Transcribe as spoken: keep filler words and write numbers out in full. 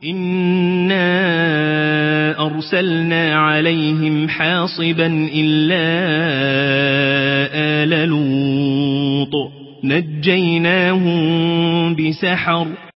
إنا أرسلنا عليهم حاصبا إلا آل لوط نجيناهم بسحر